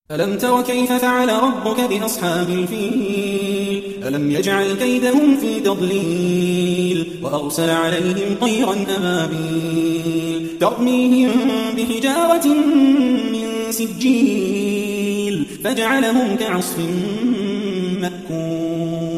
ألم تر كيف فعل ربك بأصحاب الفيل ألم يجعل كيدهم في تضليل وأرسل عليهم طيرا أبابيل ترميهم بحجارة من سجيل فجعلهم كعصف مأكول